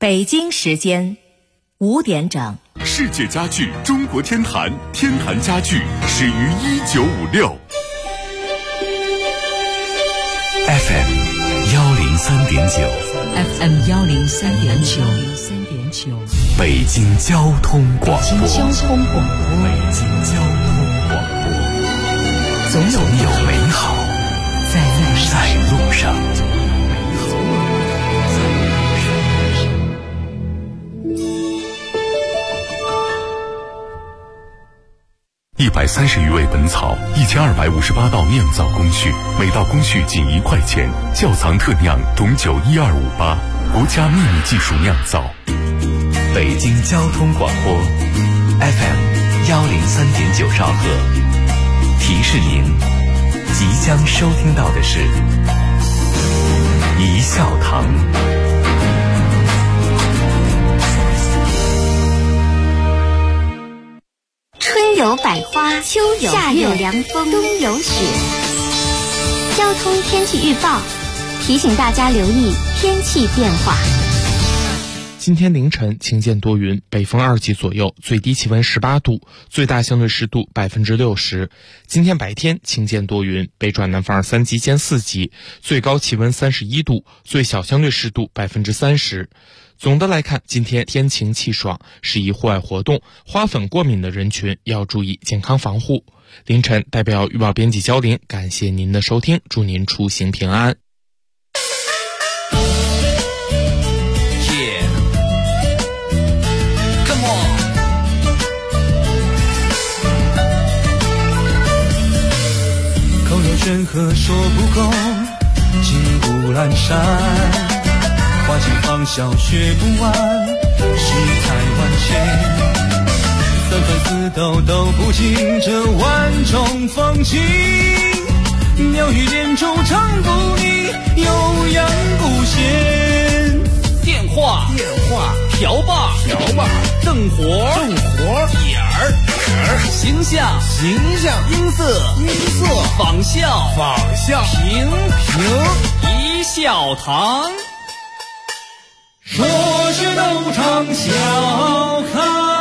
北京时间5点整。 世界家具中国天坛，天坛家具始于1956。FM 103.9 FM 103.9， 北京交通广播。 北京交通广播，总有美好在路上。 130余味本草，1258道酿造工序，每道工序仅1块钱。窖藏特酿董酒12588，国家秘密技术酿造。 北京交通广播 FM 103.9兆赫，提示您即将收听到的是一笑堂。 春有百花，秋有夏有凉风，冬有雪。交通天气预报提醒大家留意天气变化。 今天凌晨晴间多云，北风2级左右，最低气温18度，最大相对湿度60%。今天白天晴间多云，北转南风3级兼4级，最高气温31度，最小相对湿度30%。总的来看，今天天晴气爽，适宜户外活动，花粉过敏的人群要注意健康防护。凌晨代表预报编辑焦林，感谢您的收听，祝您出行平安。 口有悬河说不够，金不阑珊，花尽芳笑学不完，世态万千，三番四斗都不尽这万种风情，妙语连珠唱不腻，悠扬不闲。 电话瓢把正活点儿形象音色仿效平一笑堂。 说是斗场笑开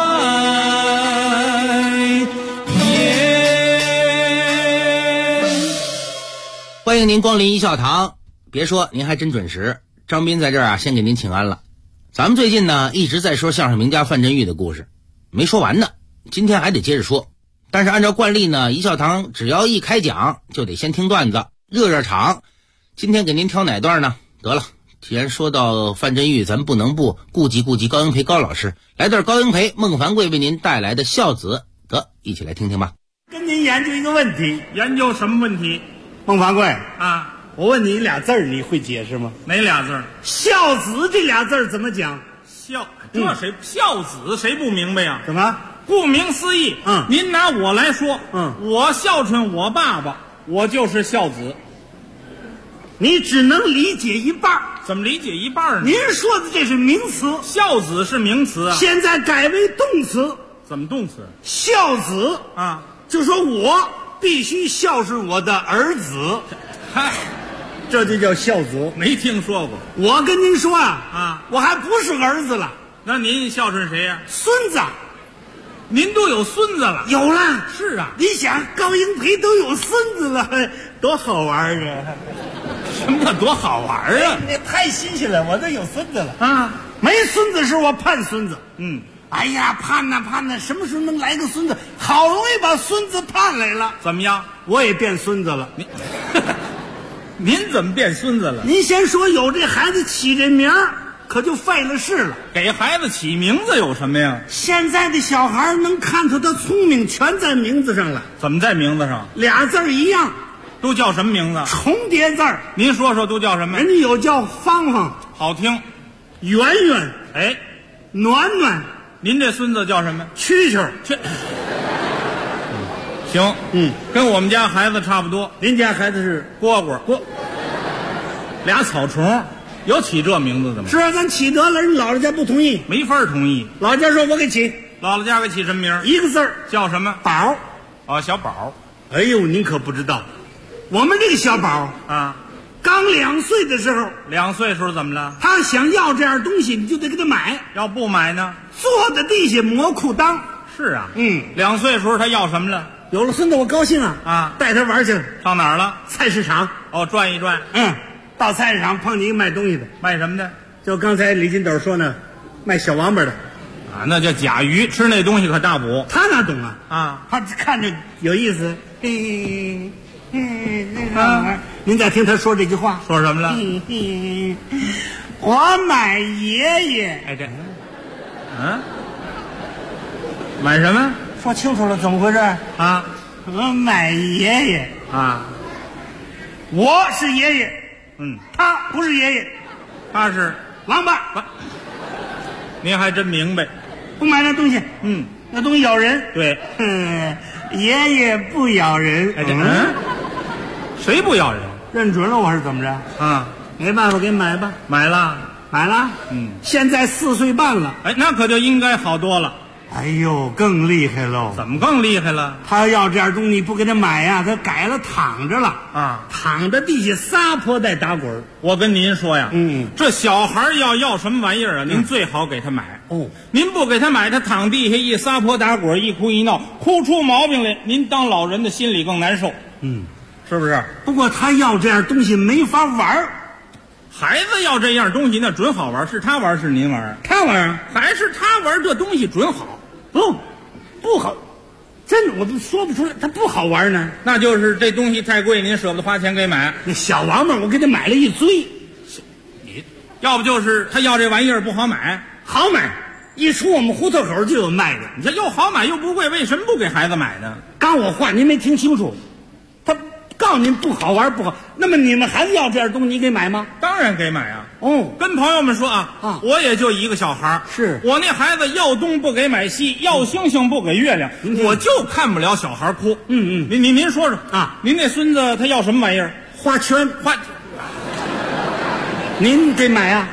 颜。 欢迎您光临一笑堂，别说您还真准时。张斌在这儿先给您请安了。咱们最近呢一直在说相声名家范振钰的故事，没说完呢，今天还得接着说。但是按照惯例呢，一笑堂只要一开讲就得先听段子热场。今天给您挑哪段呢？得了，既然说到范振钰，咱不能不顾及高英培高老师，来段高英培孟凡贵为您带来的孝子，得一起来听听吧。 跟您研究一个问题。 研究什么问题？ 孟凡贵啊， 我问你俩字儿，你会解释吗？ 哪俩字儿？ 孝子这俩字儿怎么讲？ 孝子谁不明白呀？ 怎么？ 顾名思义，您拿我来说，我孝顺我爸爸，我就是孝子。 你只能理解一半。 怎么理解一半呢？ 您说的这是名词， 孝子是名词啊， 现在改为动词。 怎么动词？ 孝子啊， 就说我必须孝顺我的儿子， 嗨， 这就叫孝子。 没听说过。 我跟您说啊，我还不是儿子了。 那您孝顺谁呀？ 孙子。 您都有孙子了？ 有了。 是啊， 你想高英培都有孙子了，多好玩啊！ 什么多好玩啊？ 那太新鲜了，我都有孙子了啊！ 没孙子时我盼孙子，哎呀，盼呐，什么时候能来个孙子？好容易把孙子盼来了， 怎么样？ 我也变孙子了。 您怎么变孙子了？ 您先说有这孩子起这名儿，可就费了事了。 给孩子起名字有什么呀？ 现在的小孩能看出他聪明，全在名字上了。 怎么在名字上？ 俩字一样。 都叫什么名字？ 重叠字儿。 您说说都叫什么？ 人家有叫芳芳， 好听； 圆圆， 哎， 暖暖。 您这孙子叫什么？ 蛐蛐。 行，跟我们家孩子差不多。 您家孩子是蝈蝈，俩草虫，有起这名字的吗？ 是啊，咱起得了，人姥姥家不同意， 没法同意。 老家说我给起， 姥姥家给起什么名？ 一个字儿， 叫什么？ 宝。 哦，小宝。 哎呦，您可不知道，我们这个小宝啊， 刚2岁的时候 ，2岁时候怎么了？ 他想要这样东西，你就得给他买。 要不买呢？ 坐在地下磨裤裆。 是啊，2岁时候他要什么了？ 有了孙子我高兴啊！带他玩去了。 上哪儿了？ 菜市场。 哦，转一转。 到菜市场碰见一个卖东西的。 卖什么的？ 就刚才李金斗说呢，卖小王八的。 啊，那叫甲鱼，吃那东西可大补。 他哪懂啊？ 他看着有意思。您再听他说这句话。 说什么了？ 我买爷爷。 哎，这，买什么？ 说清楚了，怎么回事啊？我买爷爷啊， 我是爷爷，他不是爷爷， 他是王八。 您还真明白， 不买那东西，那东西咬人。 对， 爷爷不咬人。 哎，谁不咬人？ 认准了我是怎么着？没办法，给买吧。 买了， 现在4岁半了。 哎，那可就应该好多了。 哎呦，更厉害喽！ 怎么更厉害了？ 他要这样东西不给他买呀，他改了躺着了躺着地下撒泼带打滚。 我跟您说呀，这小孩要什么玩意儿啊？您最好给他买。您不给他买，他躺地下一撒泼打滚，一哭一闹，哭出毛病来，您当老人的心里更难受。是不是？ 不过他要这样东西没法玩。 孩子要这样东西那准好玩，是他玩是您玩？ 他玩还是他玩？这东西准好。 不好，真的我都说不出来，它不好玩呢。 那就是这东西太贵，您舍不得花钱给买。 那小王八我给他买了一堆， 你要不就是他要这玩意儿不好买， 好买，一出我们胡同口就有卖的。 你这又好买又不贵，为什么不给孩子买呢？ 刚我话您没听清楚，他告诉您不好玩不好，那么你们孩子要这样东西，你给买吗？ 当然给买啊。跟朋友们说我也就一个小孩， 是我那孩子要东不给买西，要星星不给月亮，我就看不了小孩哭。您说说您那孙子他要什么玩意儿？ 花圈。您给买啊？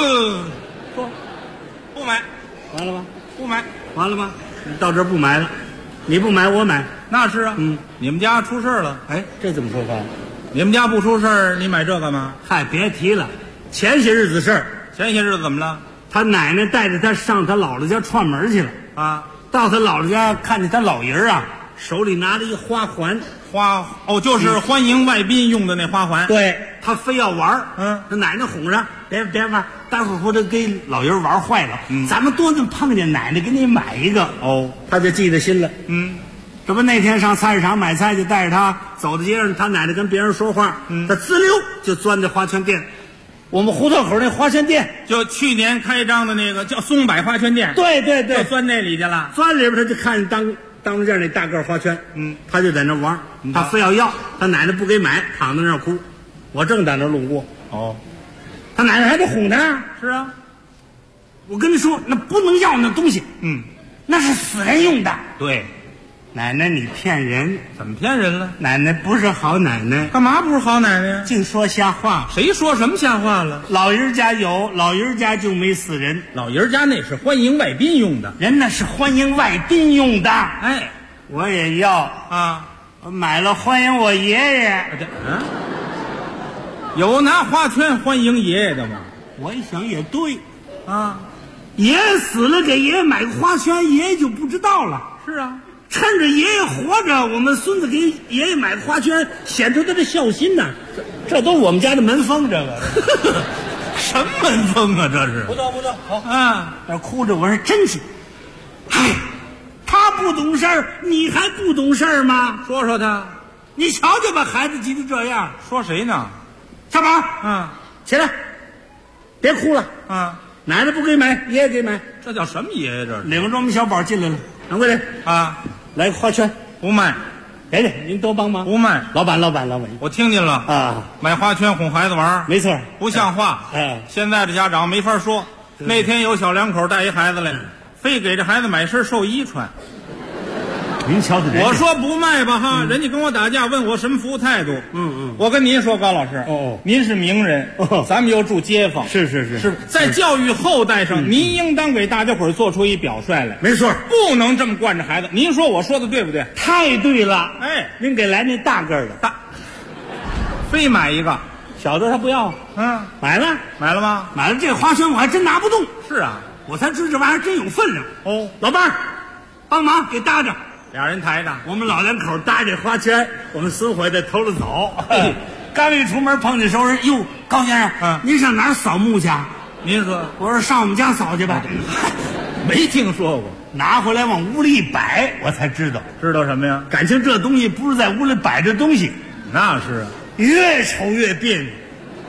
不买。 完了吧？ 不买。 完了吧？你到这儿不买了，你不买我买。 那是啊。你们家出事了。 哎，这怎么说话？ 你们家不出事儿，你买这干嘛？ 嗨，别提了，前些日子事儿。 前些日子怎么了？ 他奶奶带着他上他姥姥家串门去了到他姥姥家看见他老爷手里拿着一花环。 就是欢迎外宾用的那花环。 对，他非要玩他奶奶哄着，别玩，待会儿或者给老爷玩坏了。咱们多能碰见奶奶给你买一个。他就记在心了。这不那天上菜市场买菜，就带着他走到街上，他奶奶跟别人说话，他滋溜就钻在花圈店。我们胡同口那花圈店， 就去年开张的那个叫松柏花圈店。 对， 就钻那里去了。 钻里边他就看见当着这那大个花圈，他就在那玩，他非要，他奶奶不给买，躺在那儿哭。我正在那路过，他奶奶还得哄他。 是啊， 我跟你说，那不能要那东西，那是死人用的。 对， 奶奶你骗人， 怎么骗人了？ 奶奶不是好奶奶， 干嘛不是好奶奶呀？ 净说瞎话。 谁说什么瞎话了？ 老爷家有，老爷家就没死人。 老爷家那是欢迎外宾用的， 人那是欢迎外宾用的。 哎， 我也要啊， 我买了欢迎我爷爷。 有拿花圈欢迎爷爷的吗？ 我一想也对啊， 爷爷死了给爷爷买个花圈，爷爷就不知道了。 是啊， 趁着爷爷活着，我们孙子给爷爷买个花圈，显出他的孝心呐。这都我们家的门风，这个什么门风啊？这是不错，好啊！ 那哭着我说真是，哎，他不懂事儿，你还不懂事儿吗？ 说说他， 你瞧瞧把孩子急得这样。 说谁呢？ 小宝，起来，别哭了啊！ 奶奶不给买，爷爷给买。 这叫什么爷爷？这领着我们小宝进来了，掌柜的啊， 来个花圈， 不卖。 给您多帮忙。 不卖， 老板， 我听见了啊！ 买花圈哄孩子玩， 没错， 不像话。现在的家长没法说。那天有小两口带一孩子来，非给这孩子买身寿衣穿。 您瞧瞧， 我说不卖吧哈，人家跟我打架，问我什么服务态度。我跟您说，高老师，您是名人，咱们又住街坊， 是在教育后代上，您应当给大家伙做出一表率来。 没错， 不能这么惯着孩子。您说我说的对不对？ 太对了。 哎， 您给来那大个的， 非买一个。 小的他不要，买了吗？ 买了这花圈我还真拿不动。 是啊， 我才知这玩意儿真有分量。 哦， 老伴儿，帮忙给搭着。 俩人抬着， 我们老两口搭这花圈，我们孙回的头了走。刚一出门碰见熟人，哟，高先生，您上哪儿扫墓去啊？ 您说， 我说上我们家扫去吧。 没听说过， 拿回来往屋里一摆，我才知道。 知道什么呀？ 感情这东西不是在屋里摆着东西， 那是啊， 越瞅越别扭。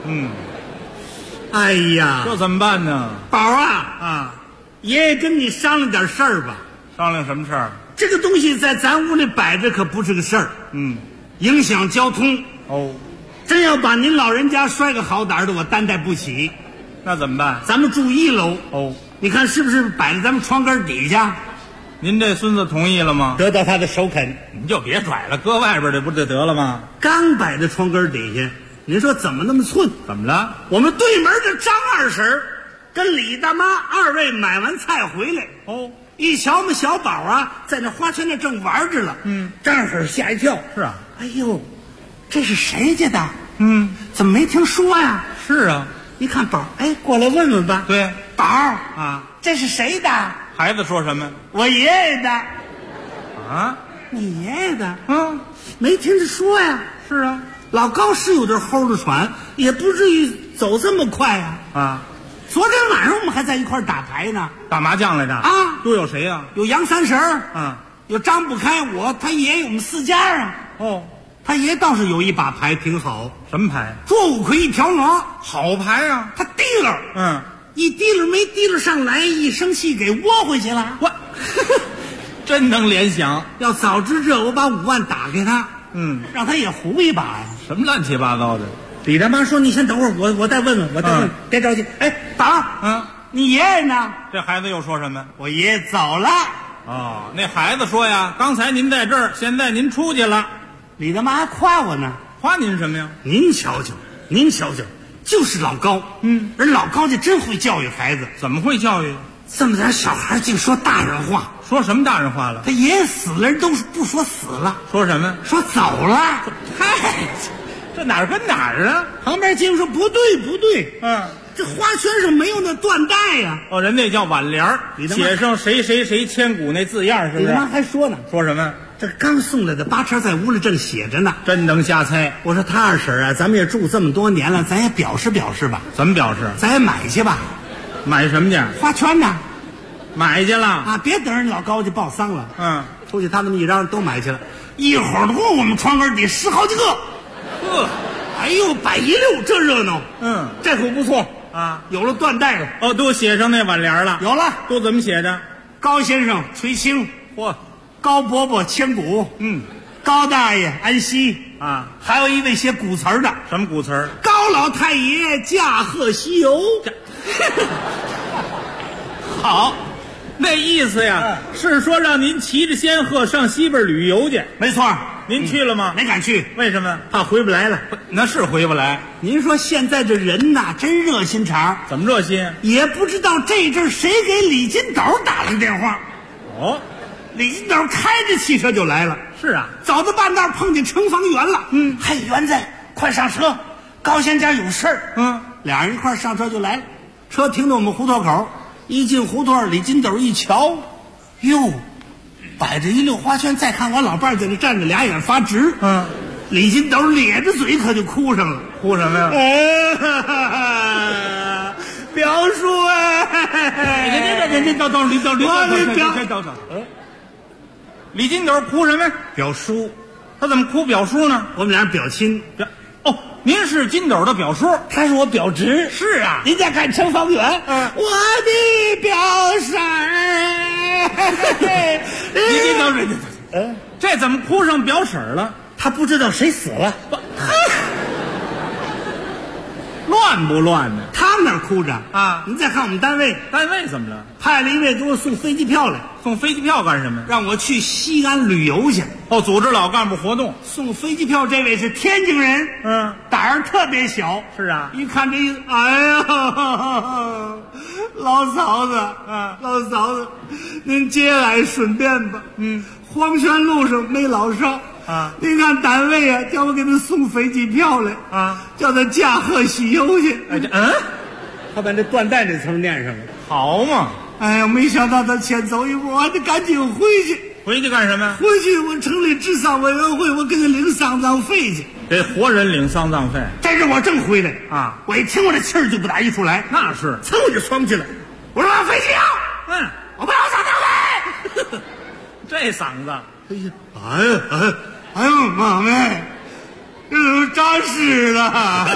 哎呀， 这怎么办呢？ 宝啊，爷爷跟你商量点事儿吧。 商量什么事儿？ 这个东西在咱屋里摆着可不是个事儿，影响交通。 哦， 真要把您老人家摔个好歹的，我担待不起。 那怎么办？ 咱们住1楼。 哦， 你看是不是摆在咱们窗根底下？ 您这孙子同意了吗？ 得到他的首肯。 你就别拽了，搁外边的不就得了吗？ 刚摆在窗根底下，您说怎么那么寸？ 怎么了？ 我们对门的张二婶跟李大妈二位买完菜回来，一瞧我们小宝啊在那花圈那正玩着了，张二婶吓一跳。 是啊， 哎呦，这是谁家的？怎么没听说呀？ 是啊， 一看宝，哎，过来问问吧。 对， 宝啊，这是谁的？ 孩子说什么？ 我爷爷的。 啊， 你爷爷的？没听着说呀。 是啊， 老高是有点齁着喘，也不至于走这么快啊。 昨天晚上我们还在一块打牌呢， 打麻将来着啊。 都有谁呀？ 有杨三婶，有张不开，我他爷爷，我们4家啊。他爷倒是有一把牌挺好。 什么牌？ 捉5魁1瓢鹅， 好牌啊。 他提了，一提了没提了上来，一生气给窝回去了。 我真能联想。 要早知这，我把5万打给他，让他也胡一把呀。 什么乱七八糟的？ 李大妈说：“你先等会儿，我再问问，我再问，别着急。”哎，宝，你爷爷呢？ 这孩子又说什么？ 我爷爷走了。 哦，那孩子说呀，刚才您在这儿，现在您出去了。 李大妈还夸我呢。 夸您什么呀？ 您瞧瞧，就是老高。人老高家真会教育孩子。 怎么会教育？ 这么点小孩净说大人话。 说什么大人话了？ 他爷爷死了，人都不说死了， 说什么？ 说走了。 嗨，这哪儿跟哪儿啊？ 旁边接着说不对，这花圈上没有那缎带呀。 人那叫挽联，写上谁谁谁千古那字样，是不是？ 你妈还说呢， 说什么？ 这刚送来的八成在屋里正写着呢。 真能瞎猜。 我说他二婶啊，咱们也住这么多年了，咱也表示表示吧。 怎么表示？ 咱也买去吧。 买什么去？ 花圈呢？ 买去了啊！别等人老高去报丧了。出去他那么一嚷，都买去了。一会儿多，我们窗根底10好几个。哎呦，摆一溜，这热闹。这可不错啊！有了缎带了。 都写上那挽联了。 有了。 都怎么写的？ 高先生垂青。高伯伯千古。高大爷安息。还有一位写古词儿的。 什么古词儿？ 高老太爷驾鹤西游。 好，那意思呀，是说让您骑着仙鹤上西边旅游去。 没错。 您去了吗？ 没敢去。 为什么？ 怕回不来了。 那是回不来。 您说现在这人呐，真热心肠。 怎么热心？ 也不知道这阵谁给李金斗打了个电话。李金斗开着汽车就来了。 是啊， 走到半道碰见程方圆了。嘿，圆子，快上车，高先家有事儿。俩人一块上车就来了。车停到我们胡同口，一进胡同，李金斗一瞧，哟，摆着一溜花圈，再看我老伴在那站着，俩眼发直。李金斗咧着嘴可就哭上了。 哭什么呀？ 表叔李金斗哭什么呀？ 表叔。 他怎么哭表叔呢？ 我们俩表亲。 您是金斗的表叔， 他是我表侄。 是啊， 您再看程方圆，我的表婶儿。 您等着，这怎么哭上表婶了？ 他不知道谁死了。 乱不乱呢？ 他们那儿哭着啊！ 您再看我们单位怎么了？ 派了一位给我送飞机票来。 送飞机票干什么？ 让我去西安旅游去。 组织老干部活动。 送飞机票这位是天津人，胆儿特别小。 是啊， 一看这哎呀，老嫂子，老嫂子，您节哀顺变吧。黄泉路上没老少， 啊！你看单位啊，叫我给他送飞机票来啊，叫他驾鹤西游去。哎，他把那断代这词念上了， 好嘛！ 哎呀，没想到他先走一步，我还得赶紧回去。 回去干什么？ 回去我成立治丧委员会，我给他领丧葬费去。 给活人领丧葬费？ 这日我正回来啊，我一听我这气儿就不打一处来。 那是， 噌我就窜过去了。我说飞机要，我不要丧葬费。 这嗓子， 哎呦妈妹，这都扎尸了。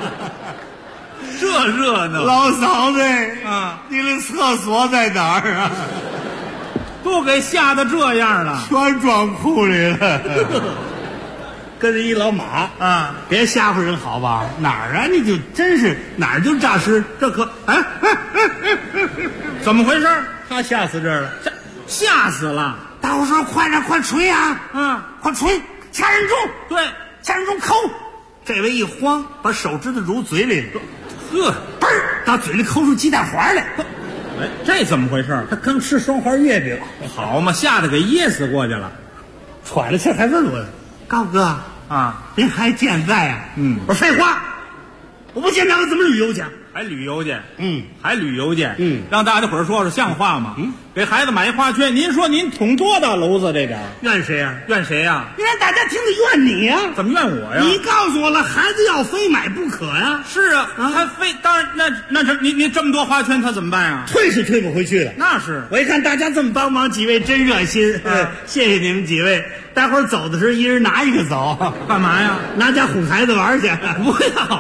这热闹！ 老嫂子啊，你的厕所在哪儿啊？ 都给吓得这样了， 全装库里了。跟着一老马啊，别吓唬人好吧？哪儿啊？你就真是哪儿就诈尸，这可怎么回事？ 他吓死这儿了， 吓死了！ 大伙说快点，快吹啊！快吹，掐人中， 对， 掐人中抠。这位一慌，把手指头揉嘴里了， 嘣儿，打嘴里抠出鸡蛋黄来。 哎，这怎么回事？ 他刚吃双黄月饼， 好嘛，吓得给噎死过去了， 喘了气还问我：“高哥啊，您还健在啊？”我说废话，我不健在我怎么旅游去？ 还旅游去？还旅游去？让大家伙儿说说像话吗？给孩子买一花圈，您说您捅多大篓子这点？ 怨谁呀？ 怨谁呀？ 你让大家听着怨你呀？ 怎么怨我呀？ 你告诉我了，孩子要非买不可呀。 是啊，他非当然那是你这么多花圈，他怎么办呀？ 退是退不回去了。 那是， 我一看大家这么帮忙，几位真热心，谢谢你们几位。待会儿走的时候，一人拿一个走， 干嘛呀？ 拿家哄孩子玩去。 不要。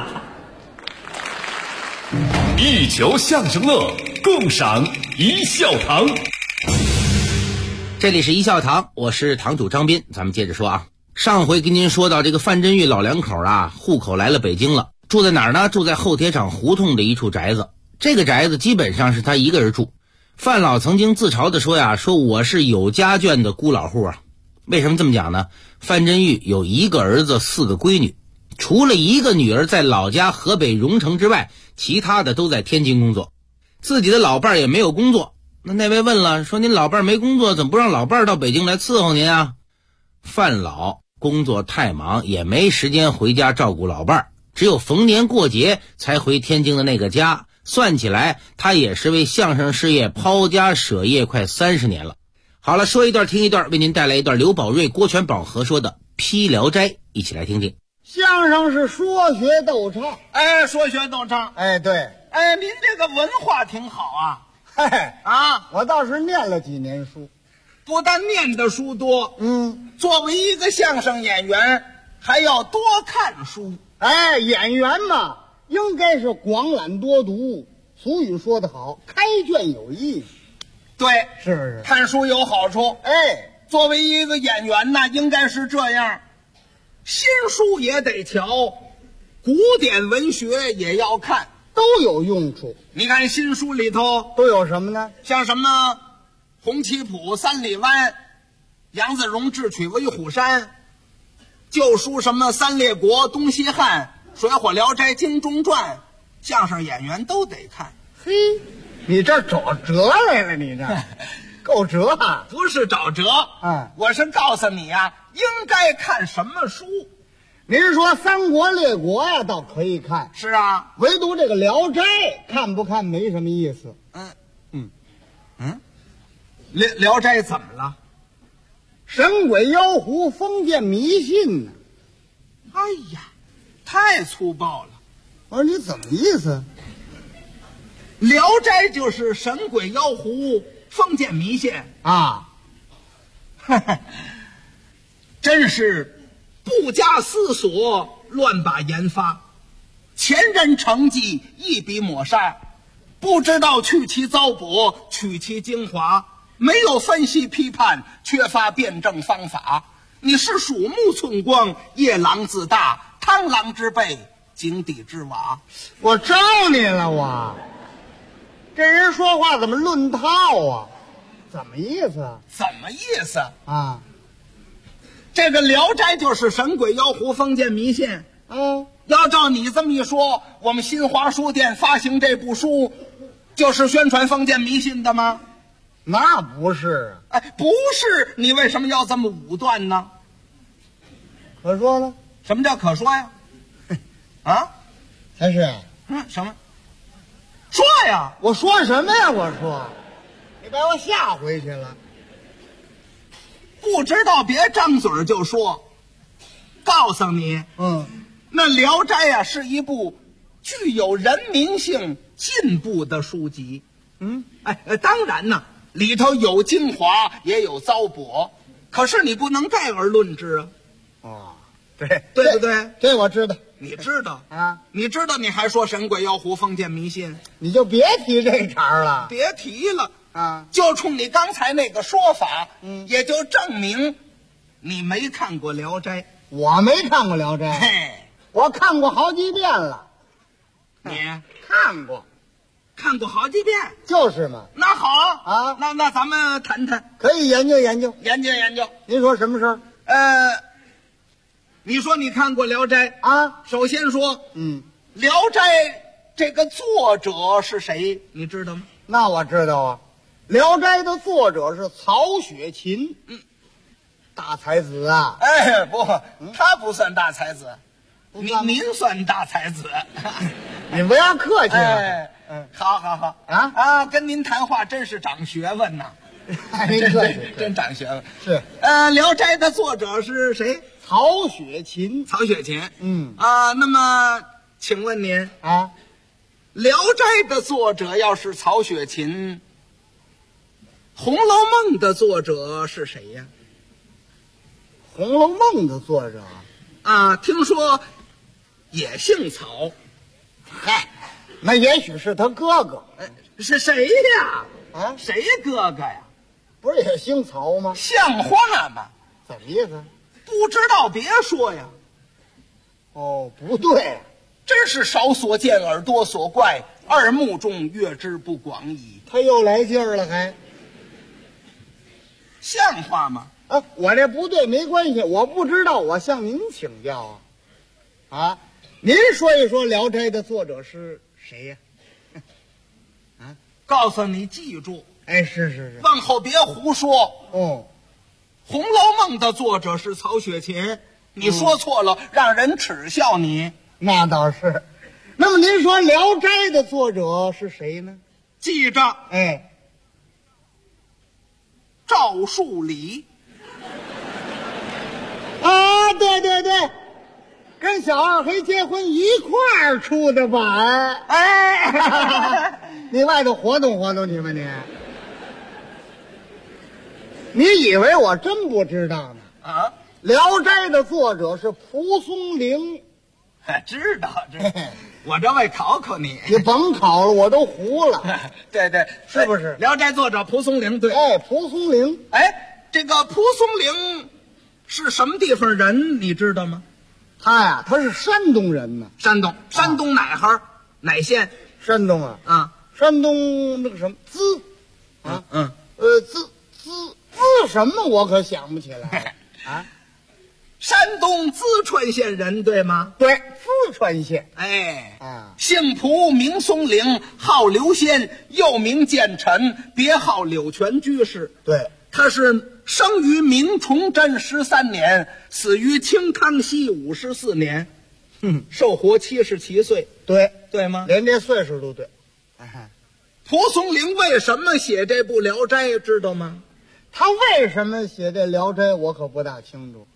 一球相声乐，共赏一笑堂。 这里是一笑堂，我是堂主张斌。咱们接着说啊，上回跟您说到这个范振玉老两口啊，户口来了北京了，住在哪儿呢？住在后铁厂胡同的一处宅子。这个宅子基本上是他一个人住。范老曾经自嘲地说呀，说我是有家眷的孤老户啊。为什么这么讲呢？范振玉有一个儿子，4个闺女，除了一个女儿在老家河北荣城之外，其他的都在天津工作。自己的老伴儿也没有工作。那位问了，说您老伴儿没工作，怎么不让老伴儿到北京来伺候您啊？范老工作太忙，也没时间回家照顾老伴儿，只有逢年过节才回天津的那个家。算起来，他也是为相声事业抛家舍业快30年了。好了，说一段听一段，为您带来一段刘宝瑞、郭全宝合说的《批聊斋》，一起来听听。 相声是说学逗唱， 说学逗唱， 对， 您这个文化挺好啊， 我倒是念了几年书， 不但念的书多，作为一个相声演员，还要多看书。 演员嘛，应该是广览多读。俗语说得好，开卷有益。 对， 是不是？ 看书有好处。作为一个演员呢，应该是这样，新书也得瞧，古典文学也要看， 都有用处。 你看新书里头都有什么呢？ 像什么洪七普、三里湾、杨子荣智取威虎山，旧书什么三列国、东西汉、水浒聊斋、精忠传，相声演员都得看。 嘿，你这找辙来了，你这够辙啊！ 不是找辙，我是告诉你啊，应该看什么书。 您是说三国列国呀，倒可以看。 是啊， 唯独这个聊斋看不看没什么意思。 聊斋怎么了？ 神鬼妖狐、封建迷信呢？ 哎呀，太粗暴了！ 我说你怎么意思？ 聊斋就是神鬼妖狐、封建迷信啊！ 真是不加思索，乱把研发，前人成绩一笔抹杀，不知道去其糟粕，取其精华，没有分析批判，缺乏辩证方法。你是鼠目寸光，夜郎自大，螳螂之辈，井底之蛙。 我招你了，我这人说话怎么论套啊？怎么意思？ 怎么意思啊？ 这个《聊斋》就是神鬼妖狐、封建迷信。要照你这么一说，我们新华书店发行这部书，就是宣传封建迷信的吗？ 那不是。 不是，你为什么要这么武断呢？ 可说了。 什么叫可说呀？啊， 还是什么？说呀！ 我说什么呀？我说，你把我吓回去了。 不知道别张嘴就说。告诉你，那《聊斋》啊是一部具有人民性进步的书籍。当然呢，里头有精华，也有糟粕，可是你不能概而论之啊。 哦， 对不对？ 这我知道。 你知道啊？ 你知道你还说神鬼妖狐、封建迷信？ 你就别提这茬了。 别提了啊！ 就冲你刚才那个说法，也就证明你没看过《聊斋》。 我没看过《聊斋》，我看过好几遍了。 你看过好几遍， 就是嘛。 那好啊， 那咱们谈谈， 可以研究研究。您说什么事儿？ 你说你看过《聊斋》 啊？ 首先说，《聊斋》这个作者是谁？你知道吗？ 那我知道啊，《聊斋》的作者是曹雪芹。大才子啊！ 不，他不算大才子，您算大才子。 你不要客气了。 好啊，跟您谈话真是长学问呐。 您客气， 真长学问。 是 《聊斋》的作者是谁？ 曹雪芹。 那么请问您啊， 《聊斋》的作者要是曹雪芹，《红楼梦》的作者是谁呀？ 《红楼梦》的作者啊，听说也姓曹。 嗨，那也许是他哥哥。 是谁呀？ 啊， 谁哥哥呀？ 不是也姓曹吗？ 像话吗？ 怎么意思？ 不知道别说呀。 哦，不对， 真是少所见而多所怪，耳目中阅之不广矣。 他又来劲儿了，还像话吗？ 啊，我这不对没关系，我不知道，我向您请教啊。啊，您说一说《聊斋》的作者是谁呀？ 啊，告诉你，记住。 是， 往后别胡说。 哦， 《红楼梦》的作者是曹雪芹，你说错了，让人耻笑你。 那倒是。那么您说《聊斋》的作者是谁呢？ 记着，赵树理。 啊，对，跟小二黑结婚一块儿出的版。你外头活动活动去吧你。你以为我真不知道呢？ 啊， 《聊斋》的作者是蒲松龄。 知道，我这为考考你。 你甭考了，我都糊了。 对， 是不是？ 《聊斋》作者蒲松龄，对。 蒲松龄。 这个蒲松龄是什么地方人？你知道吗？ 他是山东人呢。 山东哪行？哪县？ 山东啊。山东那个什么资资什么我可想不起来啊。 山东淄川县人对吗？ 对，淄川县。 姓蒲，名松龄，号刘仙，又名建臣，别号柳泉居士。 对， 他是生于明崇祯13年，死于清康熙54年，寿活77岁。对吗？ 连这岁数都对。 蒲松龄为什么写这部《聊斋》知道吗？ 他为什么写这《聊斋》我可不大清楚。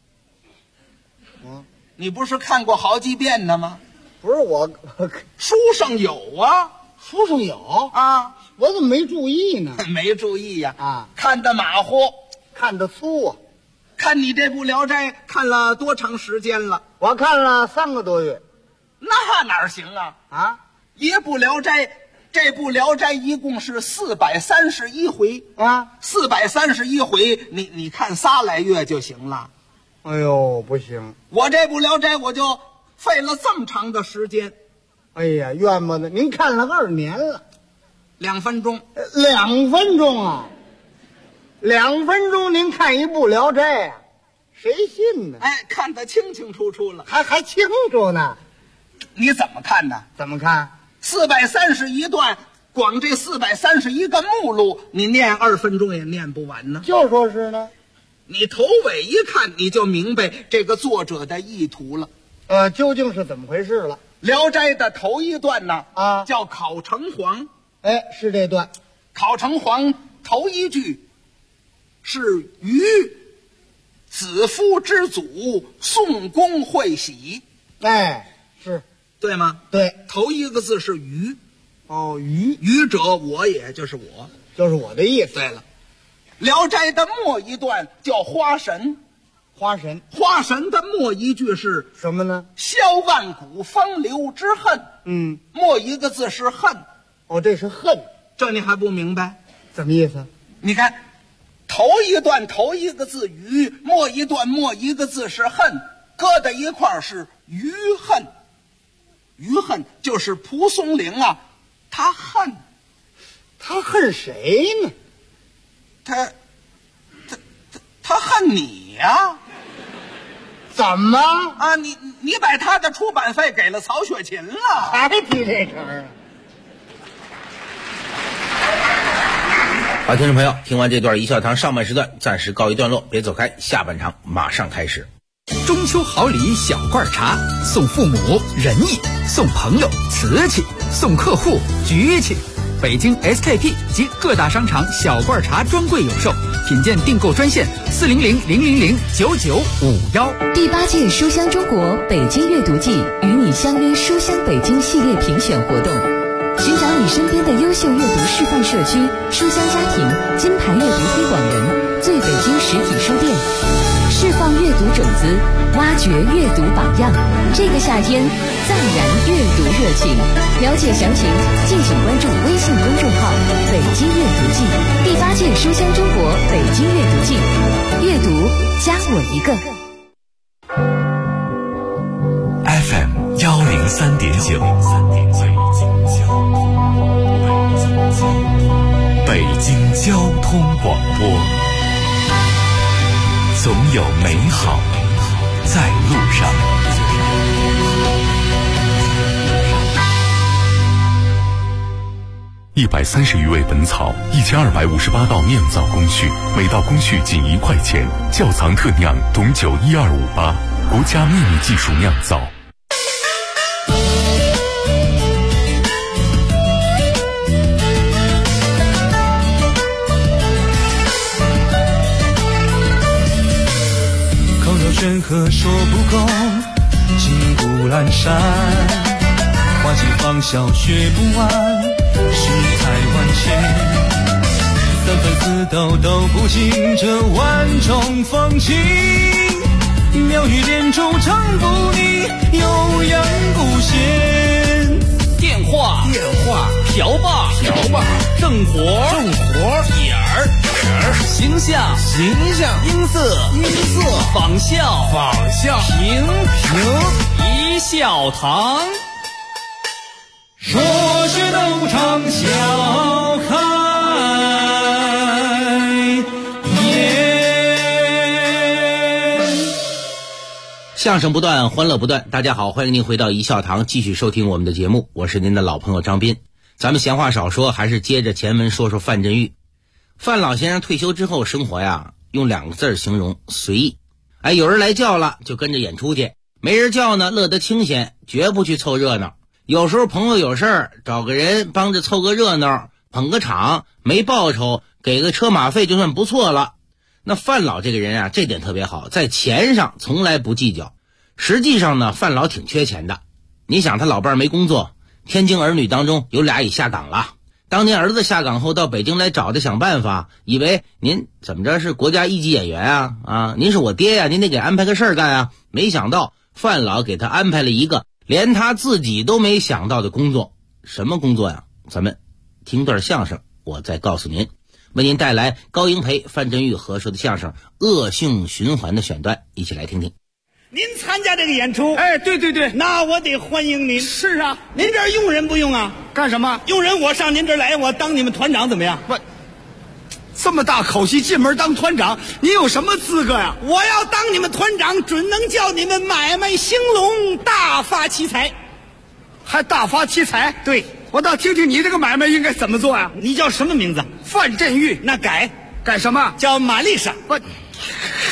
你不是看过好几遍呢吗？ 不是我， 书上有啊。 书上有啊， 我怎么没注意呢？ 没注意呀。 啊， 看得马虎， 看得粗啊。 看你这部《聊斋》看了多长时间了？ 我看了3个多月。 那哪行啊？一部《聊斋》，这部《聊斋》一共是431回啊 ，431回，你看3来月就行了。 哎呦，不行！ 我这部《聊斋》我就费了这么长的时间。 哎呀，冤枉的！您看了2年了 ，2分钟 ，2分钟啊！2分钟您看一部《聊斋》啊？谁信呢？ 看得清清楚楚了， 还清楚呢。 你怎么看呢？ 怎么看 ？431段，光这431个目录，你念2分钟也念不完呢。 就说是呢。 你头尾一看，你就明白这个作者的意图了。 究竟是怎么回事了？ 《聊斋》的头一段呢，叫考城隍。 哎，是这段。 考城隍头一句是虞，子夫之祖，宋公会喜。 哎，是对吗？ 对， 头一个字是虞。 虞者我也，就是我， 就是我的意思。 对了，《聊斋》的末一段叫花神。花神的末一句是什么呢？ 消万古风流之恨。末一个字是恨。 这是恨， 这你还不明白？ 怎么意思？ 你看，头一段头一个字虞，末一段末一个字是恨，搁在一块儿是虞恨。虞恨就是蒲松龄啊，他恨谁呢？ 他恨你呀。 怎么啊？你把他的出版费给了曹雪芹了？ 还提这茬啊？ 好，听众朋友，听完这段一笑堂上半时段暂时告一段落，别走开，下半场马上开始。 中秋好礼小罐茶，送父母仁义，送朋友瓷器，送客户局气。北京 SKP 及各大商场小罐茶专柜有售，品鉴订购专线400-000-9951。 第8届书香中国北京阅读季与你相约书香北京系列评选活动，寻找你身边的优秀阅读示范社区、书香家庭、金牌阅读推广人、最北京实体书店，释放阅读种子，挖掘阅读榜样。这个夏天，再燃阅读热情。了解详情，敬请关注微信公众号“北京阅读季”。第8届书香中国北京阅读季，阅读加我一个。 FM 103.9，北京交通广播，总有美好在路上。 130余味本草，1258道酿造工序，每道工序仅1块钱。窖藏特酿董酒12588，国家秘密技术酿造。 口若悬河说不够，金谷阑珊，花季芳笑学不完，世态万千，三分四斗都不尽这万种风情，妙语连珠唱不腻，悠扬不闲。 电话瓢把正活眼儿形象音色仿效平一笑堂， 说学逗唱笑开颜。 相声不断，欢乐不断。大家好，欢迎您回到一笑堂，继续收听我们的节目，我是您的老朋友张斌。咱们闲话少说，还是接着前文说说范振钰。范老先生退休之后生活呀，用2个字形容：随意。有人来叫了就跟着演出去，没人叫呢乐得清闲，绝不去凑热闹。有时候朋友有事儿，找个人帮着凑个热闹，捧个场，没报酬，给个车马费就算不错了。那范老这个人啊，这点特别好，在钱上从来不计较。实际上呢，范老挺缺钱的。你想他老伴儿没工作，天津儿女当中有俩已下岗了。当年儿子下岗后到北京来找他想办法，以为您怎么着是国家一级演员啊，您是我爹呀，您得给安排个事儿干啊。没想到范老给他安排了一个连他自己都没想到的工作。什么工作呀？咱们听段相声，我再告诉您。为您带来高英培、范振钰合说的相声《恶性循环》的选段，一起来听听。 您参加这个演出，对，那我得欢迎您。 是啊， 您这儿用人不用啊？ 干什么？ 用人，我上您这儿来，我当你们团长怎么样？ 不，这么大口气进门当团长，您有什么资格呀？ 我要当你们团长，准能叫你们买卖兴隆，大发其财。 还大发其财？ 对， 我倒听听你这个买卖应该怎么做呀？ 你叫什么名字？ 范振钰。 那改什么？ 叫玛丽莎。 不，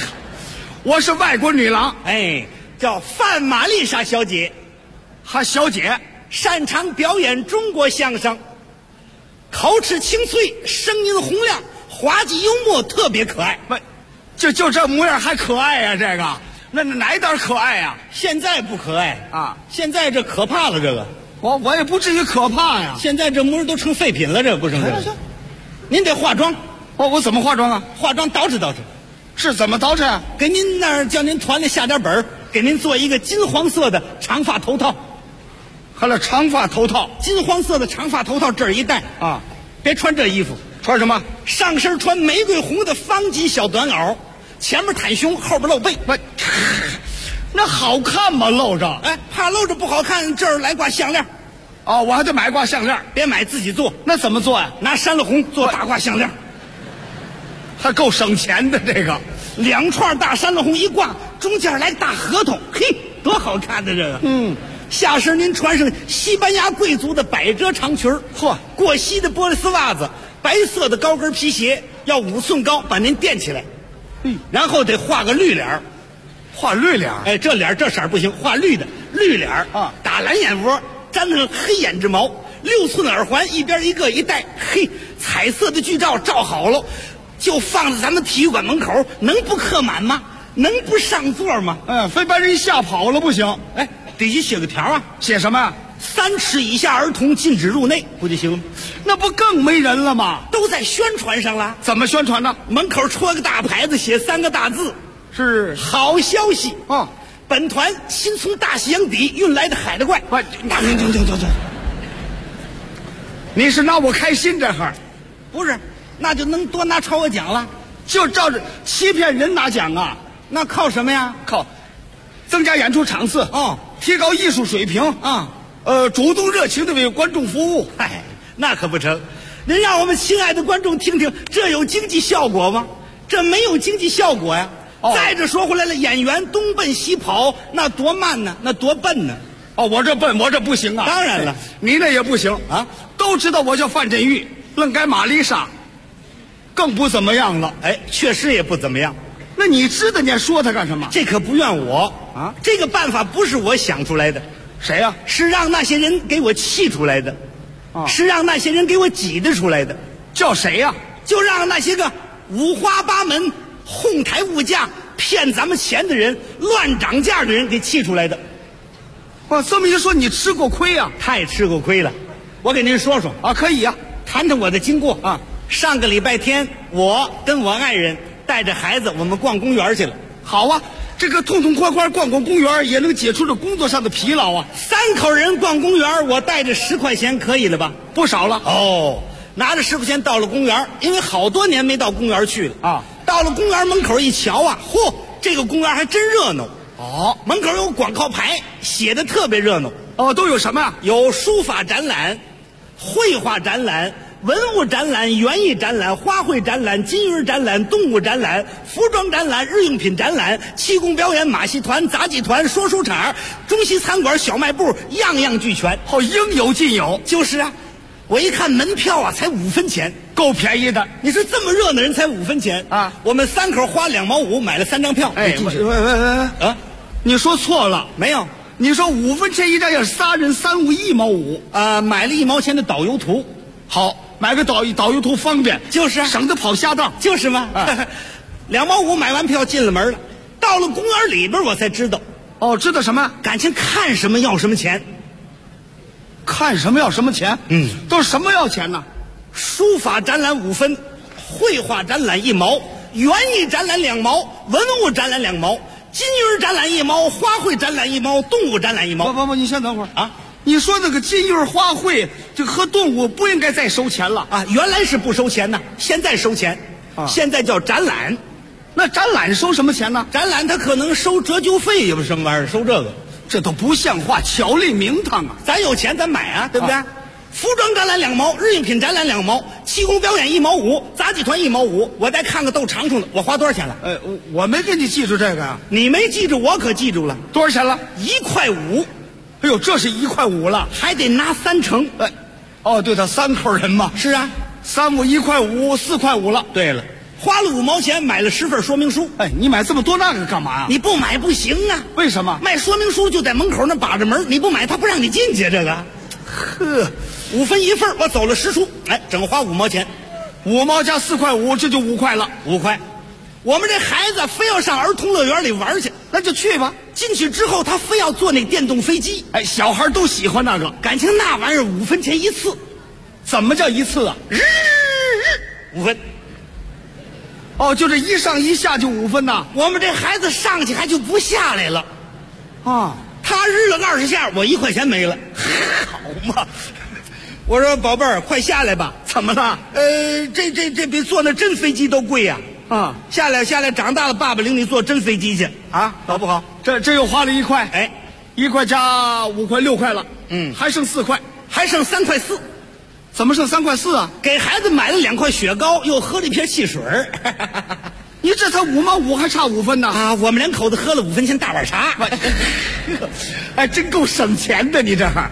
我是外国女郎， 哎，叫范玛丽莎小姐。 哈，小姐擅长表演中国相声，口齿清脆，声音洪亮，滑稽幽默，特别可爱。 就这模样还可爱呀、这个那哪一点可爱呀、 现在不可爱啊， 现在这可怕了。这个我也不至于可怕呀。 现在这模样都成废品了，这不成这个。您得化妆。 我怎么化妆啊？ 化妆捯饬捯饬。 是怎么捯饬啊？ 给您那儿叫您团里下点本儿，给您做一个金黄色的长发头套。 还了长发头套， 金黄色的长发头套这儿一戴啊， 别穿这衣服， 穿什么？ 上身穿玫瑰红的方巾小短袄，前面袒胸，后边露背。 那好看吗？露着？ 哎，怕露着不好看，这儿来挂项链。 哦，我还得买挂项链， 别买，自己做。 那怎么做呀？ 拿山了红做大挂项链， 还够省钱的。这个 2串大山了红一挂，中间来个大合同，嘿，多好看的这个。下身您穿上西班牙贵族的百褶长裙， 嚯， 过膝的玻璃丝袜子，白色的高跟皮鞋，要5寸高，把您垫起来。然后得画个绿脸， 画绿脸。 哎，这脸这色不行，画绿的绿脸啊， 打蓝眼窝，粘上黑眼睫毛，6寸耳环，一边一个一戴，嘿，彩色的剧照照好了，就放在咱们体育馆门口，能不客满吗？能不上座吗？ 非把人吓跑了不行。 哎，底下写个条啊， 写什么呀 ？3尺以下儿童禁止入内，不就行了吗？ 那不更没人了吗？ 都在宣传上了。 怎么宣传呢？ 门口戳个大牌子，写3个大字， 是好消息啊！ 本团新从大西洋底运来的海的怪。 停！你是拿我开心这行？ 不是，那就能多拿超额奖了。 就照着欺骗人拿奖啊？ 那靠什么呀？ 靠增加演出场次，提高艺术水平啊， 主动热情的为观众服务。 哎，那可不成。您让我们亲爱的观众听听，这有经济效果吗？这没有经济效果呀。再者说回来了，演员东奔西跑，那多慢呢，那多笨呢。 我这笨，我这不行啊。 当然了， 你那也不行啊。都知道我叫范振钰，愣改玛丽莎，更不怎么样了。 哎，确实也不怎么样。 那你知道你说他干什么？ 这可不怨我啊！这个办法不是我想出来的， 谁呀？ 是让那些人给我气出来的，是让那些人给我挤得出来的。 叫谁呀？ 就让那些个五花八门、哄抬物价、骗咱们钱的人、乱涨价的人给气出来的。 这么一说，你吃过亏啊？ 太吃过亏了。我给您说说啊，可以呀， 谈谈我的经过啊。上个礼拜天，我跟我爱人带着孩子，我们逛公园去了。 好啊，这个痛痛快快逛逛公园，也能解除这工作上的疲劳啊。 3口人逛公园，我带着10块钱可以了吧？ 不少了。 拿着10块钱到了公园，因为好多年没到公园去了啊。到了公园门口一瞧啊，嚯，这个公园还真热闹。门口有广告牌，写的特别热闹。 都有什么呀？ 有书法展览、绘画展览、文物展览、园艺展览、花卉展览、金鱼展览、动物展览、服装展览、日用品展览、气功表演、马戏团、杂技团、说书场、中西餐馆、小卖部，样样俱全。 应有尽有。 就是啊，我一看门票啊，才5分钱， 够便宜的。 你说这么热闹人才5分钱啊？我们3口花2毛5买了3张票。 你说错了， 没有？ 你说5分钱一张，要是3人3物1毛5。 买了1毛钱的导游图。 好，买个导游图方便， 就是省得跑瞎道， 就是嘛。2毛5买完票进了门了，到了公园里边我才知道。 知道什么？ 感情看什么要什么钱。 看什么要什么钱？都是什么要钱呢？ 书法展览5分，绘画展览1毛，园艺展览2毛，文物展览2毛，金鱼展览1毛，花卉展览1毛，动物展览1毛。 不，你先等会儿啊！你说那个金鱼花卉这个和动物不应该再收钱了啊？原来是不收钱呢，现在收钱。现在叫展览。 那展览收什么钱呢？ 展览他可能收折旧费，也不是什么玩意儿，收这个， 这都不像话，巧立名堂啊！ 咱有钱咱买啊，对不对？服装展览2毛，日用品展览2毛，气功表演1毛5，杂技团1毛5。我再看个斗长虫的，我花多少钱了？ 我没给你记住这个呀。 你没记住，我可记住了。 多少钱了 ？1块5。 哎呦，这是1块5了， 还得拿3成。 对，他3口人嘛。 是啊， 3物1块5，4块5了。 对了， 花了5毛钱买了10份说明书。 哎，你买这么多那个干嘛呀？ 你不买不行啊！ 为什么？ 卖说明书就在门口那把着门，你不买他不让你进去。这个，呵，5分1份，我走了10出，哎，整花5毛钱 ，5毛加4块5，这就5块了 ，5块。我们这孩子非要上儿童乐园里玩去， 那就去吧。 进去之后，他非要坐那电动飞机。 哎，小孩都喜欢那个， 感情那玩意儿5分钱一次。 怎么叫一次啊 ？5分。 哦，就这一上一下就5分呐。 我们这孩子上去还就不下来了， 啊， 他日了20下，我1块钱没了。好嘛，我说宝贝儿，快下来吧。 怎么了？ 这比坐那真飞机都贵呀。 啊， 下来，长大了，爸爸领你坐真飞机去啊， 好不好？ 这又花了1块， 哎 ，1块加5块6块了，还剩4块， 还剩3块4。 怎么剩3块4啊？ 给孩子买了2块雪糕，又喝了一瓶汽水。 你这才5毛5，还差5分呢啊！我们2口子喝了5分钱大碗茶， 哎，真够省钱的，你这还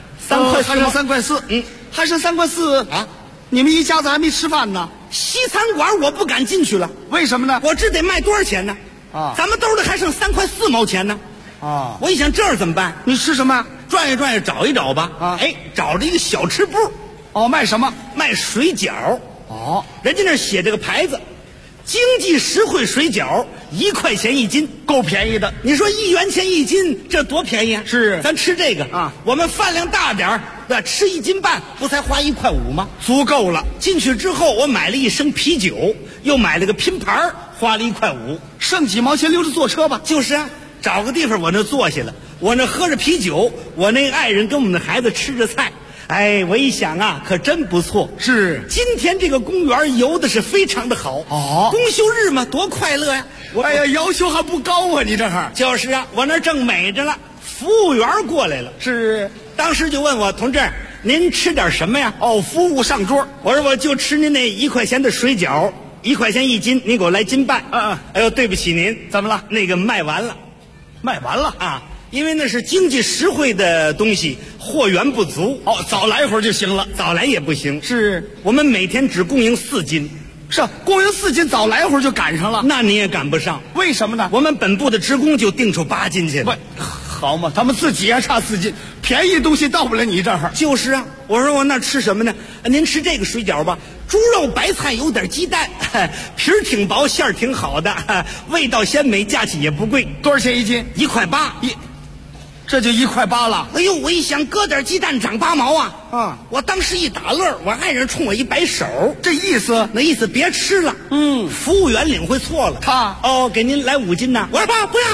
3块4， 还剩3块4，还剩3块4 啊！ 你们一家子还没吃饭呢。 西餐馆我不敢进去了， 为什么呢？ 我这得卖多少钱呢？ 啊， 咱们兜里还剩3块4毛钱呢。 啊， 我一想这样怎么办？ 你吃什么？ 转悠转悠找一找吧。 啊， 哎，找着一个小吃部。 哦，卖什么？ 卖水饺。 哦， 人家那写这个牌子，经济实惠水饺，1块钱1斤， 够便宜的。 你说1元钱1斤，这多便宜啊！ 是， 咱吃这个啊， 我们饭量大点儿，吃1斤半，不才花1块5吗？ 足够了。 进去之后，我买了1升啤酒，又买了个拼盘，花了1块5， 剩几毛钱留着坐车吧。 就是啊，找个地方我那坐下了，我那喝着啤酒，我那爱人跟我们的孩子吃着菜。哎，我一想啊，可真不错。 是， 今天这个公园游的是非常的好。 哦， 公休日嘛，多快乐呀！ 哎呀，要求还不高啊，你这还。 就是啊，我那正美着了，服务员过来了。 是， 当时就问我，同志，您吃点什么呀？ 哦，服务上桌。 我说我就吃您那1块钱的水饺，1块钱1斤，您给我来斤半。哎呦，对不起您， 怎么了？ 那个卖完了， 卖完了啊。因为那是经济实惠的东西，货源不足。 哦，早来一会儿就行了， 早来也不行。 是， 我们每天只供应4斤， 是供应4斤，早来一会儿就赶上了。 那你也赶不上， 为什么呢？ 我们本部的职工就订出8斤去了。 好嘛，他们自己还差4斤，便宜东西到不了你这儿。 就是啊，我说我那吃什么呢？您吃这个水饺吧，猪肉白菜有点鸡蛋，皮儿挺薄，馅儿挺好的，味道鲜美，价钱也不贵。 多少钱1斤 ？1块8。 这就1块8了。 哎呦，我一想，搁点鸡蛋长8毛啊！ 啊， 我当时一打乐，我爱人冲我一摆手， 这意思， 那意思别吃了。服务员领会错了， 他哦，给您来5斤呐。我说爸不要。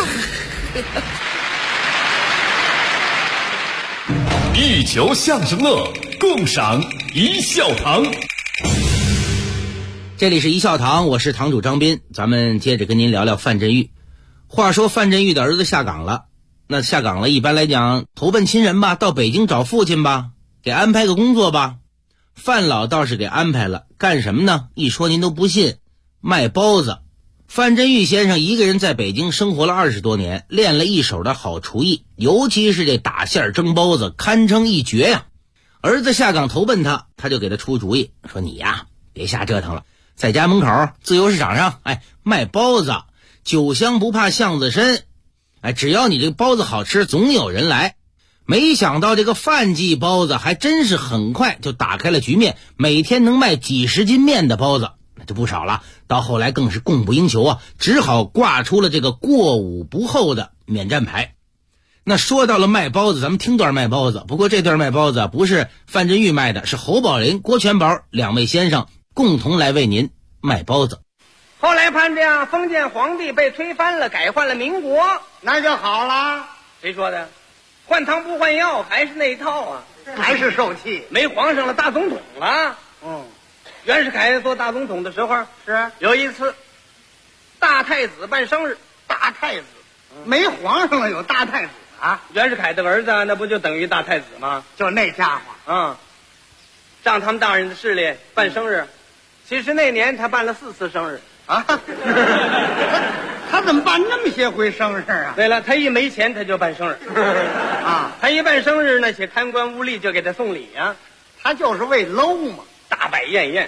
一球相声乐，共赏一笑堂。 这里是一笑堂，我是堂主张斌，咱们接着跟您聊聊范振钰。话说范振钰的儿子下岗了，那下岗了，一般来讲投奔亲人吧，到北京找父亲吧，给安排个工作吧。范老倒是给安排了，干什么呢？一说您都不信，卖包子。范振钰先生一个人在北京生活了20多年，练了一手的好厨艺，尤其是这打馅蒸包子，堪称一绝呀。儿子下岗投奔他，他就给他出主意，说你呀，别瞎折腾了，在家门口自由市场上，卖包子，酒香不怕巷子深，只要你这个包子好吃，总有人来。没想到这个范记包子还真是很快就打开了局面，每天能卖几十斤面的包子，那就不少了。到后来更是供不应求啊，只好挂出了这个过午不候的免战牌。那说到了卖包子，咱们听段卖包子。不过这段卖包子不是范振钰卖的，是侯宝林、郭全宝2位先生共同来为您卖包子。 后来盼这样，封建皇帝被推翻了，改换了民国， 那就好了。 谁说的？换汤不换药，还是那一套啊， 还是受气。 没皇上了，大总统了。袁世凯做大总统的时候， 是有一次大太子办生日。 大太子没皇上了，有大太子啊？ 袁世凯的儿子那不就等于大太子吗？ 就那家伙， 仗他们大人的势力办生日。其实那年他办了4次生日啊。他怎么办那么些回生日啊？ 对了，他一没钱他就办生日啊。 他一办生日，那些贪官污吏就给他送礼啊。 他就是为搂嘛， 大摆宴宴，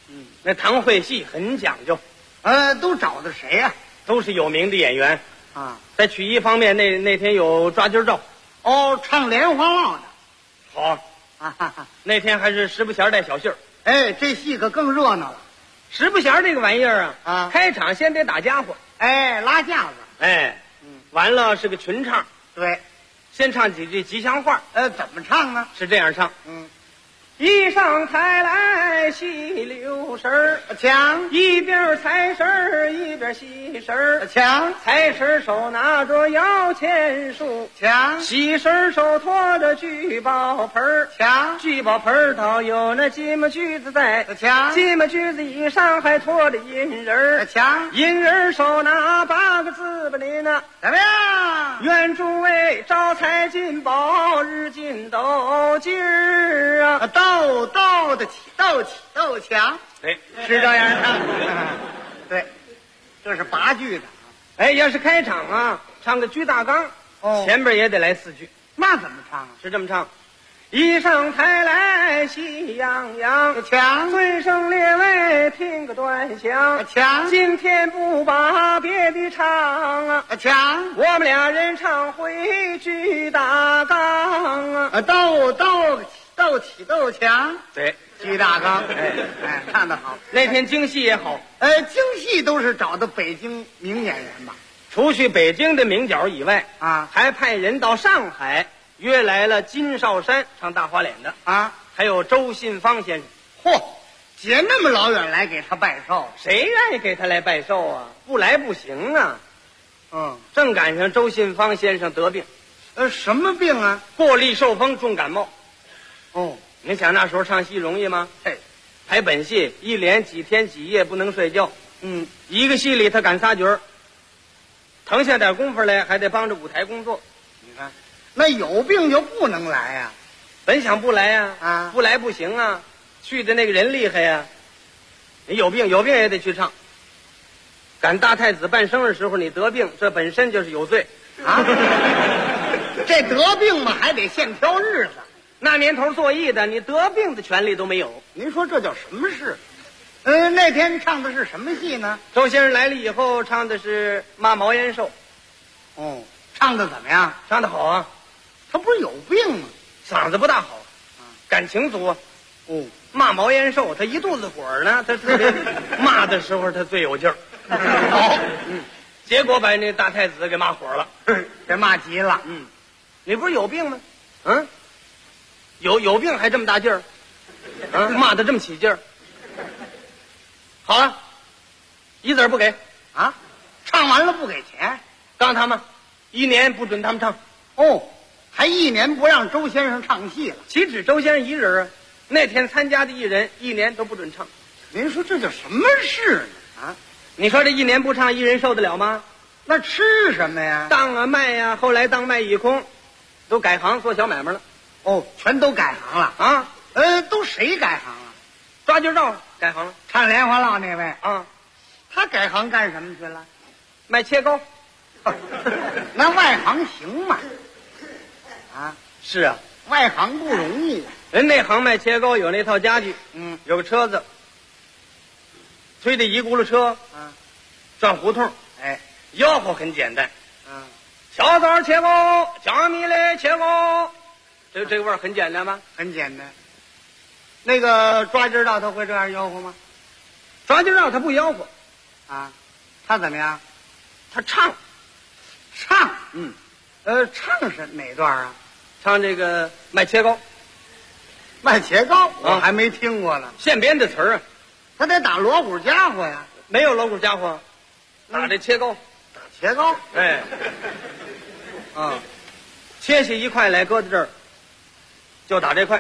那堂会戏很讲究， 都找的谁呀？ 都是有名的演员啊。 在曲艺方面，那天有抓阄赵， 唱莲花落的， 好啊哈哈。 那天还是石不贤带小戏儿， 这戏可更热闹了。 石不贤这个玩意儿啊，开场先得打家伙， 拉架子， 完了是个群唱， 对， 先唱几句吉祥话， 怎么唱呢？ 是这样唱，一上台来戏溜神儿， 强， 一边财神儿一边喜神儿， 强， 财神手拿着摇钱树， 强， 喜神手托着聚宝盆儿， 强， 聚宝盆儿倒有那金木锯子在， 强， 金木锯子以上还托着银人儿， 强， 银人手拿8个字吧您呐， 怎么样？ 愿诸位招财进宝，日进斗金儿啊！ 斗得起，斗起斗强， 对， 是这样唱。对，这是8句的。 要是开场啊，唱个居大纲，前边也得来4句。 那怎么唱啊？ 是这么唱：一上台来喜洋洋， 强， 尊声列位听个端详， 强， 今天不把别的唱啊， 强， 我们俩人唱回居大纲啊， 斗起斗强， 对， 居大纲，唱得好。 那天京戏也好， 京戏都是找的北京名演员吧？ 除去北京的名角以外啊， 还派人到上海约来了金少山唱大花脸的啊， 还有周信芳先生。 嚯，姐那么老远来给他拜寿， 谁愿意给他来拜寿啊？不来不行啊。正赶上周信芳先生得病， 什么病啊？ 过力受风，重感冒。 你想那时候唱戏容易吗？排本戏一连几天几夜不能睡觉，一个戏里他赶仨角儿，腾下点功夫来还得帮着舞台工作。 你看，那有病就不能来呀？ 本想不来呀，不来不行啊，去的那个人厉害呀。你有病也得去唱。赶大太子办生日时候你得病，这本身就是有罪啊！这得病嘛，还得现挑日子。 那年头做艺的，你得病的权利都没有。 您说这叫什么事？那天唱的是什么戏呢？ 周先生来了以后，唱的是骂毛延寿。 唱的怎么样？ 唱的好啊。 他不是有病吗？ 嗓子不大好，感情足啊。骂毛延寿，他一肚子火呢，他特别骂的时候他最有劲儿。 好， 结果把那大太子给骂火了， 给骂急了。 你不是有病吗？有病还这么大劲儿，骂得这么起劲儿。好了，一子儿不给啊！唱完了不给钱， 告诉他们1年不准他们唱。 还1年不让周先生唱戏了。 岂止周先生一人啊？那天参加的艺人1年都不准唱。 您说这叫什么事呢？ 你说这1年不唱，艺人受得了吗？ 那吃什么呀？ 当啊卖呀，后来当卖艺空，都改行做小买卖了。 全都改行了啊！ 都谁改行了？ 抓阄赵改行了， 唱莲花落那位啊， 他改行干什么去了？ 卖切糕。 那外行行吗？ 是啊， 外行不容易。 人那行卖切糕有那套家具，有个车子，推的一轱辘车，转胡同，吆喝很简单，小枣切糕，江米嘞切糕，这个味儿很简单吧？ 很简单。那个抓阄赵他会这样吆喝吗？ 抓阄赵他不吆喝， 他怎么样？ 他唱， 唱是哪段啊？ 唱这个卖切糕。 卖切糕我还没听过呢， 现编的词儿啊。 他得打锣鼓家伙呀。 没有锣鼓家伙，打这切糕。 打切糕。 切下一块来搁在这儿，就打这块。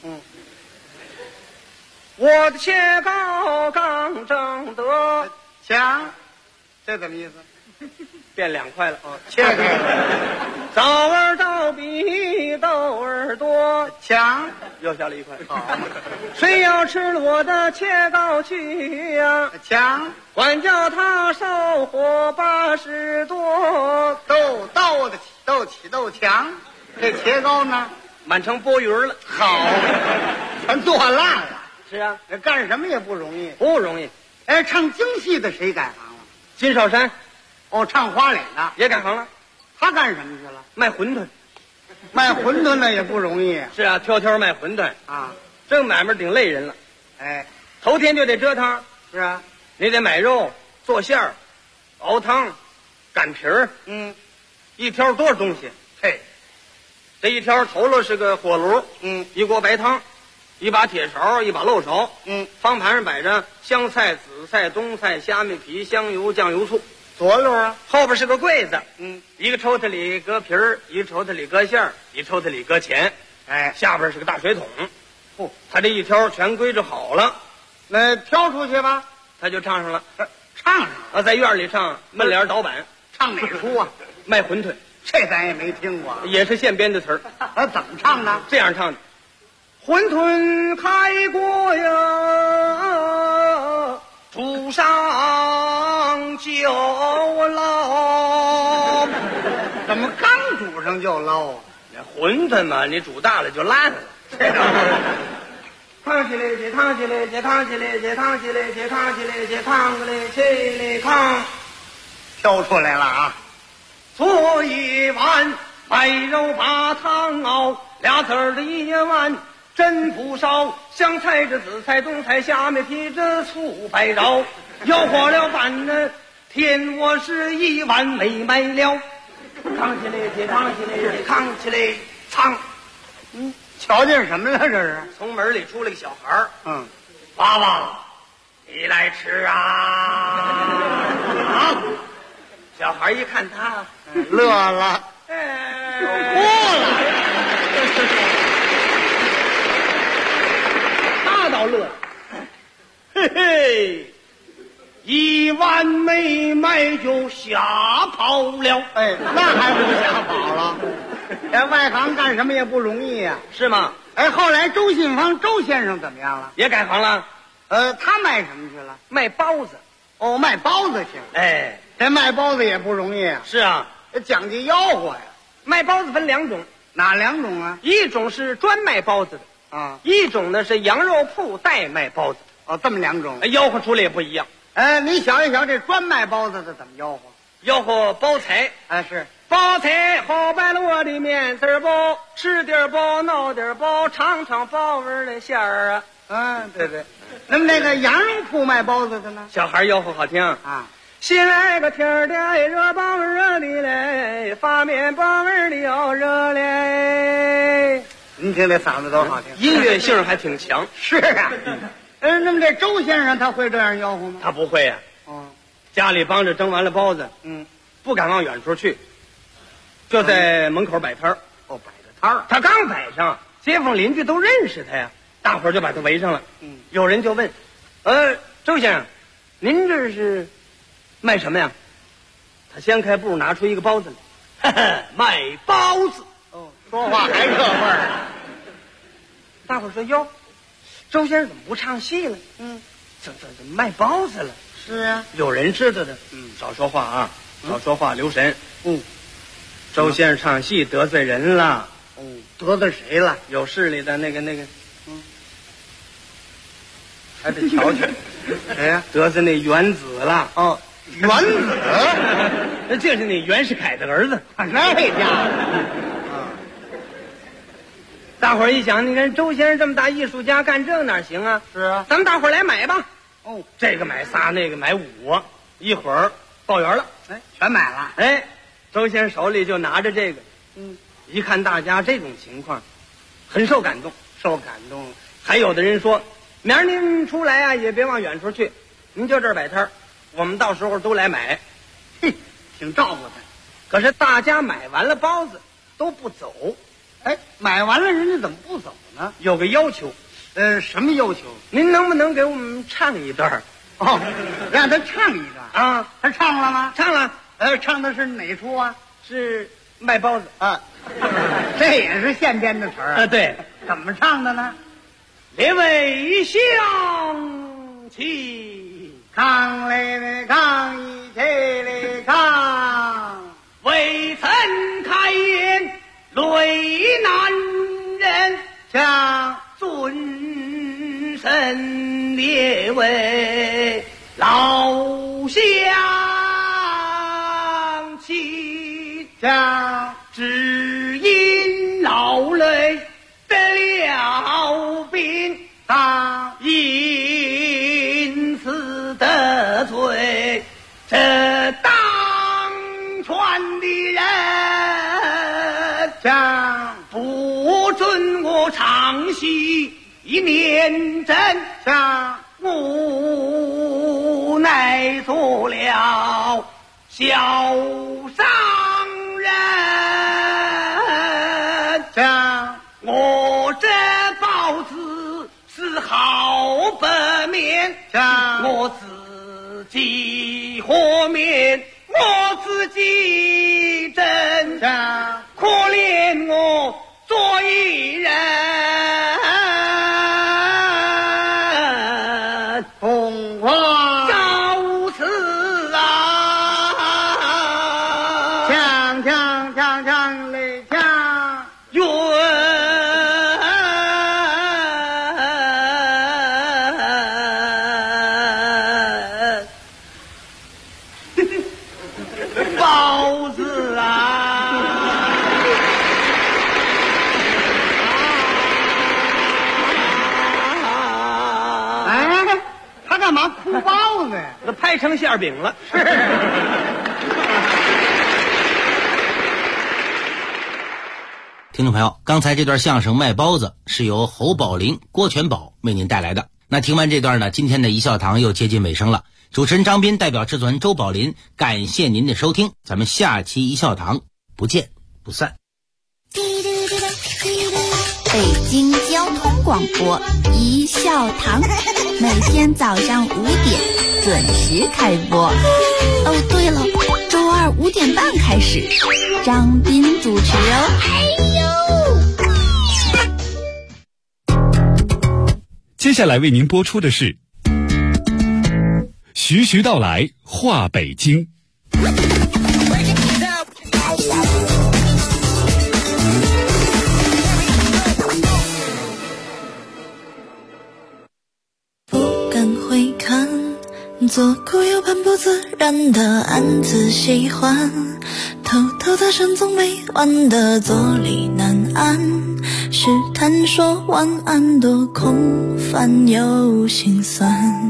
我的切糕刚正得强，这怎么意思？ 变2块了切开了。 枣儿倒比豆儿多， 强又下了1块。谁要吃了我的切糕去呀？ 强， 管叫他收获80多。 斗得起，斗起斗强。这切糕呢， 满成波云了。 好，全剁烂了。 是啊， 干什么也不容易， 不容易。 哎，唱京戏的谁改行了？ 金少山哦，唱花脸的也改行了， 他干什么去了？ 卖馄饨。 卖馄饨的也不容易。 是啊，挑卖馄饨啊， 这个买卖顶累人了。 哎， 头天就得折腾。 是啊， 你得买肉、做馅儿、熬汤、擀皮儿。一挑多少东西？嘿，这一挑头了是个火炉，一锅白汤，一把铁勺，一把漏勺，方盘上摆着香菜、紫菜、冬菜、虾米皮、香油、酱油、醋。 左溜啊， 后边是个柜子，一个抽屉里搁皮儿，一个抽屉里搁馅儿，一抽屉里搁钱， 哎， 下边是个大水桶。他这一挑全归置好了， 那挑出去吧， 他就唱上了， 唱上啊，在院里唱，门帘倒板， 唱哪出啊？ 卖馄饨， 这咱也没听过， 也是现编的词儿。 怎么唱的？ 这样唱的：馄饨开锅呀，煮上就捞。 怎么刚煮上就捞啊？ 馄饨嘛，你煮大了就烂了。烫起来，烫起来，烫起来，烫起来，烫起来，烫起来，起来炕， 挑出来了啊！ 做一碗白肉把汤熬，俩子儿的一碗真不烧，香菜这紫菜冬菜虾米皮这醋白饶，要活了饭呢，天我是一碗没卖了。烫起来，烫起来，烫起来，烫。 瞧见什么了？这是从门里出来个小孩儿， 爸爸，你来吃啊！ 啊！小孩一看他， 乐了， 哭了。 他倒乐了，嘿嘿，一碗没卖就吓跑了。 哎，那还不吓跑了？这外行干什么也不容易呀， 是吗？ 哎，后来周信芳周先生怎么样了？ 也改行了。 他卖什么去了？ 卖包子。 哦，卖包子去了。 哎， 这卖包子也不容易啊。 是啊， 讲究吆喝呀。 卖包子分两种。 哪两种啊？ 一种是专卖包子的啊， 一种呢是羊肉铺代卖包子。 哦，这么两种。 吆喝出来也不一样。 你瞧一瞧这专卖包子的怎么吆喝？ 吆喝包财。 是。 包菜好摆了我的面丝包，吃点包，闹点包，尝尝包味的馅儿啊！ 对对。那么那个羊肉铺卖包子的呢？ 小孩吆喝好听啊！新来个天的热包热的嘞，发面包味的要热嘞。 您听这嗓子多好听， 音乐性还挺强。 是啊。那么这周先生他会这样吆喝吗？ 他不会呀。家里帮着蒸完了包子，不敢往远处去。就在门口摆摊儿， 摆个摊儿。 他刚摆上，街坊邻居都认识他呀，大伙儿就把他围上了。有人就问：“周先生，您这是卖什么呀？”他掀开布，拿出一个包子来，卖包子。 说话还这味儿。 大伙儿说：“哟，周先生怎么不唱戏了？怎么卖包子了？” 是啊， 有人知道的。少说话啊，少说话，留神。周先生唱戏得罪人了。 得罪谁了？ 有势力的那个，还得瞧瞧。 谁呀？ 得罪那元子了。 元子， 那就是那袁世凯的儿子。 那家大伙儿一想，你看周先生这么大艺术家，干这哪行啊？ 是啊， 咱们大伙儿来买吧。这个买仨，那个买5，一会儿报圆了。 全买了。 周先生手里就拿着这个，一看大家这种情况，很受感动，受感动。还有的人说，明儿您出来啊，也别往远处去，您就这儿摆摊儿，我们到时候都来买。 挺照顾他。 可是大家买完了包子都不走。 买完了人家怎么不走呢？ 有个要求。 什么要求？ 您能不能给我们唱一段？ 让他唱一段啊？ 他唱了吗？ 唱了。 唱的是哪出啊？ 是卖包子啊。这也是现编的词儿。 对。 怎么唱的呢？ 列位乡亲， 抗嘞嘞抗，一起嘞抗， 未曾开言累男人， 将尊神人列为老乡亲，只因老累得了病，因此得罪这当传的人，不准我唱戏念真，无奈做了小商人，我这包子是好白面，我自己和面我自己蒸，可怜我做一人， 红花朝辞啊， 锵锵锵锵嘞锵， 冤包子啊！ 哎，他干嘛哭包呢？ 那拍成馅饼了。 听众朋友，刚才这段相声卖包子是由侯宝林、郭全宝为您带来的。那听完这段呢，今天的一笑堂又接近尾声了。主持人张斌代表制作人周宝林，感谢您的收听，咱们下期一笑堂不见不散。 北京交通广播一笑堂，每天早上5点准时开播。哦，对了，周二5点半开始，张斌主持哦。 接下来为您播出的是徐徐道来话北京。 不敢回看，左顾右盼不自然的暗自喜欢，偷偷在深总没完的坐立难安，试探说晚安多空泛又心酸，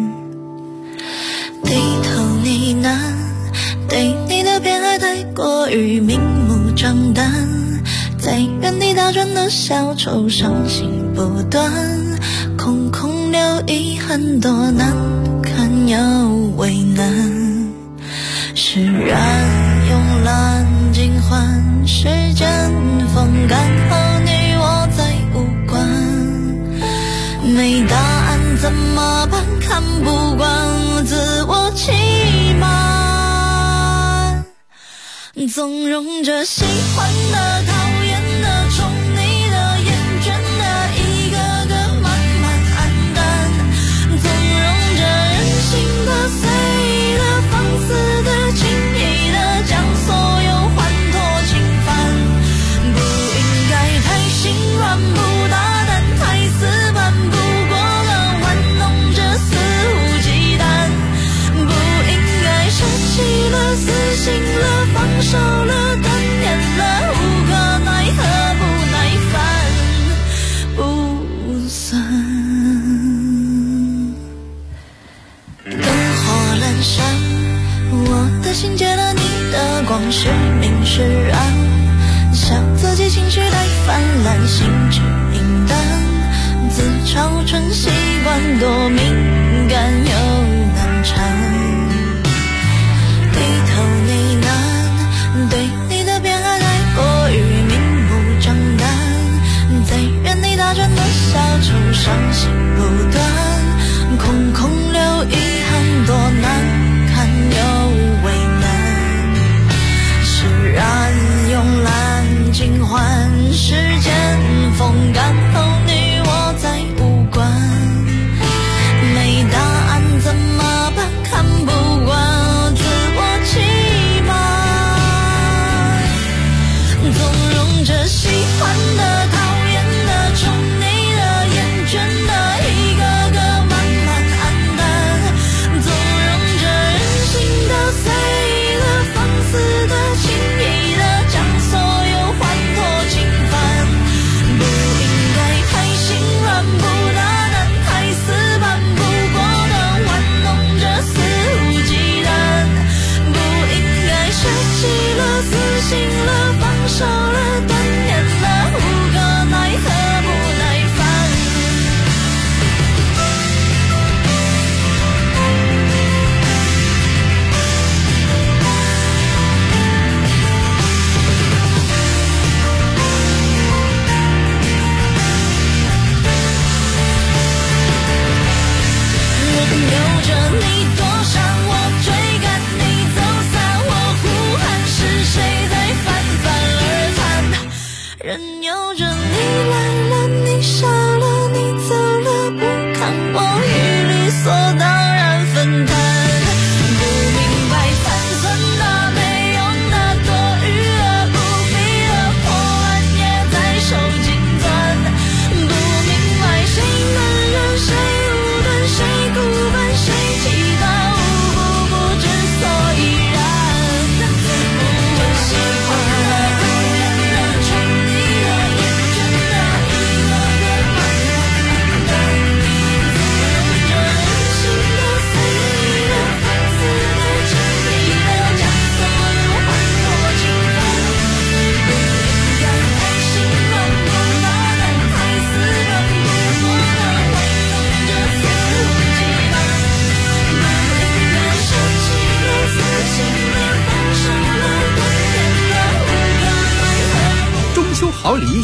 低头呢喃，对你的偏爱太过于明目张胆，在原地打转的小丑伤心不断，空空留遗憾多难堪又为难，释然慵懒尽欢，时间风干后你我再无关，没答案怎么办？看不惯自我欺瞒，纵容着喜欢的、讨厌的、宠你的、厌倦的，一个个慢慢黯淡，纵容着任性的、随意的、放肆的、轻易的，将所有欢脱侵犯，不应该太心软，不大胆，太死板，不过了玩弄着肆无忌惮，不应该舍弃了、死心了、放手了、断念了，无可奈何不耐烦不算。灯火阑珊，我的心借了你的光，是明是暗，笑自己情绪太泛滥，心智平淡，自嘲成习惯，多敏感又难缠，低头呢喃，对你的偏爱太过于明目张胆，在原地打转的小丑伤心不断，空空留遗憾多难堪又为难，释然慵懒尽欢，时间风干后你我再无关，没答案怎么办？看不惯自我欺瞒，纵容着喜欢的、讨厌的、宠你的、厌倦的，一个个慢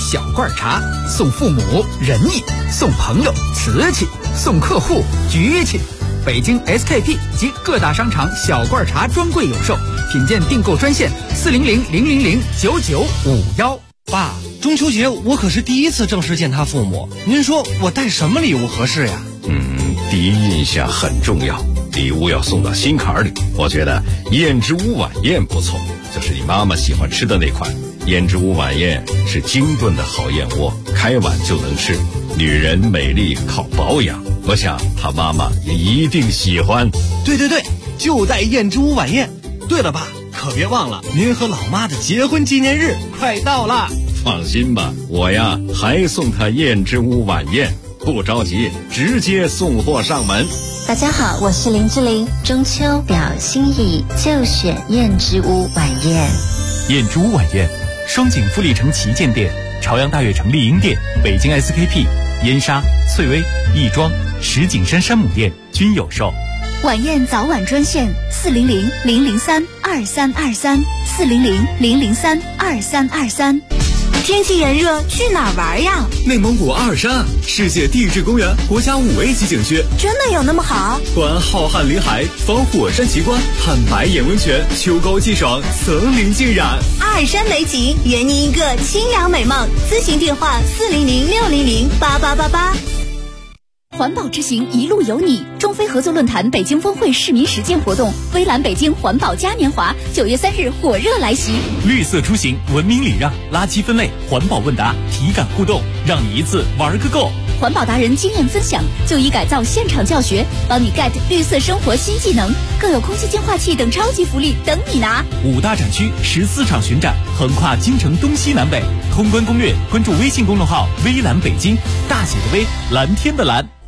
小罐茶，送父母仁义，送朋友瓷器，送客户局气。北京 SKP 及各大商场小罐茶专柜有售，品鉴订购专线400-000-9951。 爸，中秋节我可是第一次正式见他父母，您说我带什么礼物合适呀？ 第一印象很重要，礼物要送到心坎里。我觉得燕之屋晚宴不错，就是你妈妈喜欢吃的那款。燕之屋晚宴是精炖的好燕窝，开碗就能吃。女人美丽靠保养，我想她妈妈也一定喜欢。 对，就带燕之屋晚宴。对了，爸，可别忘了您和老妈的结婚纪念日快到了。 放心吧，我呀还送她燕之屋晚宴，不着急，直接送货上门。 大家好，我是林志玲。中秋表心意，就选燕之屋晚宴。 燕之屋晚宴，双井富力城旗舰店、朝阳大悦城丽婴店、北京 SKP、燕莎、翠微、亦庄、石景山山姆店均有售。 晚宴早晚专线400-003-2323，400-003-2323。天气炎热，去哪儿玩呀？ 内蒙古阿尔山世界地质公园国家5A级景区， 真的有那么好？ 观浩瀚林海，访火山奇观，探白眼温泉，秋高气爽，层林尽染。 阿尔山美景，圆你一个清凉美梦。咨询电话400-600-8888。环保之行，一路有你。中非合作论坛北京峰会市民实践活动，微蓝北京环保嘉年华，9月3日火热来袭。 绿色出行，文明礼让，垃圾分类，环保问答，体感互动，让你一次玩个够。 环保达人经验分享，就医改造现场教学，帮你 get 绿色生活新技能，更有空气净化器等超级福利等你拿。 5大展区，14场巡展，横跨京城东西南北。通关攻略，关注微信公众号微蓝北京，大写的微，蓝天的蓝。